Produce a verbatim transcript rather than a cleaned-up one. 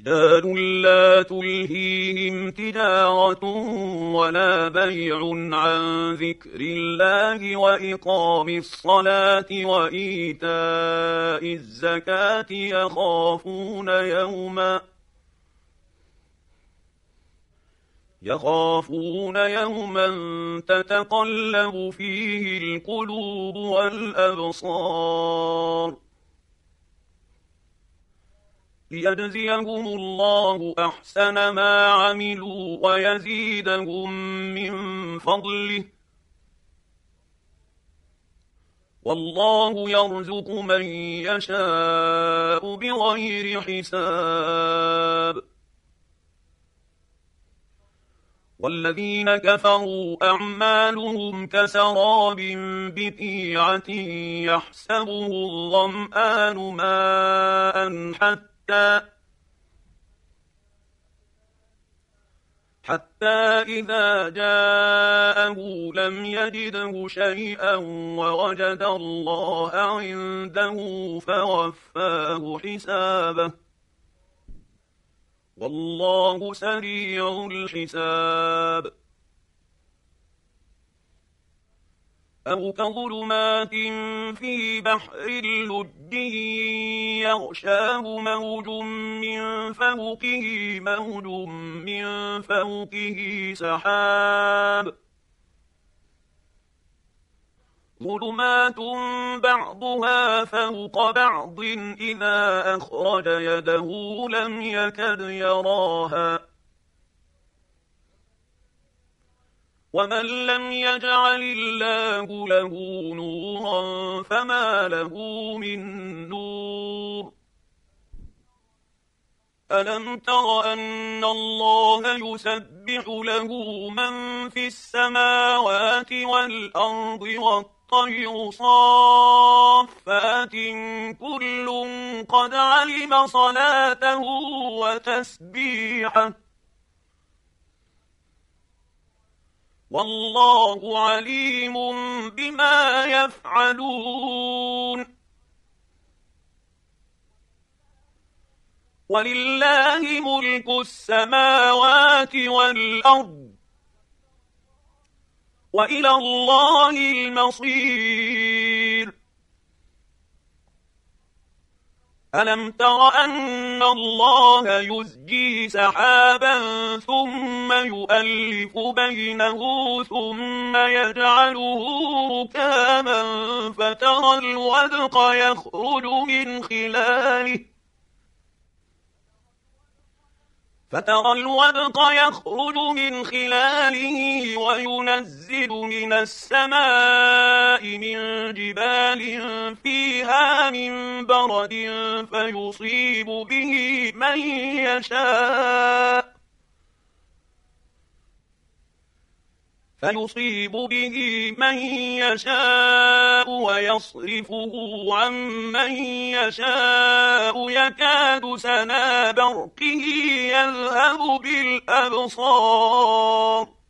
رجال لا تلهيهم تجارة ولا بيع عن ذكر الله وإقام الصلاة وإيتاء الزكاة يخافون يوما يخافون يوما تتقلب فيه القلوب والأبصار ليجزيهم الله أحسن ما عملوا ويزيدهم من فضله والله يرزق من يشاء بغير حساب والذين كفروا أعمالهم كسراب بقيعة يحسبه الظمآن ماء حتى حتى إذا جاءه لم يجده شيئا ووجد الله عنده فوفاه حسابه والله سريع الحساب أو كظلمات في بحر لجي يغشاه موج من فوقه موج من فوقه سحاب ظلمات بعضها فوق بعض إذا أخرج يده لم يكد يراها ومن لم يجعل الله له نورا فما له من نور ألم تر أن الله يسبح له من في السماوات والأرض والطير صافات كل قد علم صلاته وتسبيحه والله عليم بما يفعلون ولله ملك السماوات والأرض وإلى الله المصير ألم تر أن الله يزجي سحابا ثم يؤلف بينه ثم يجعله ركاما فترى الودق يخرج من خلاله فترى الودق يخرج من خلاله وينزل من السماء من جبال فيها من برد فيصيب به من يشاء فيصيب به من يشاء ويصرفه عن من يشاء يكاد سنا برقه يذهب بالأبصار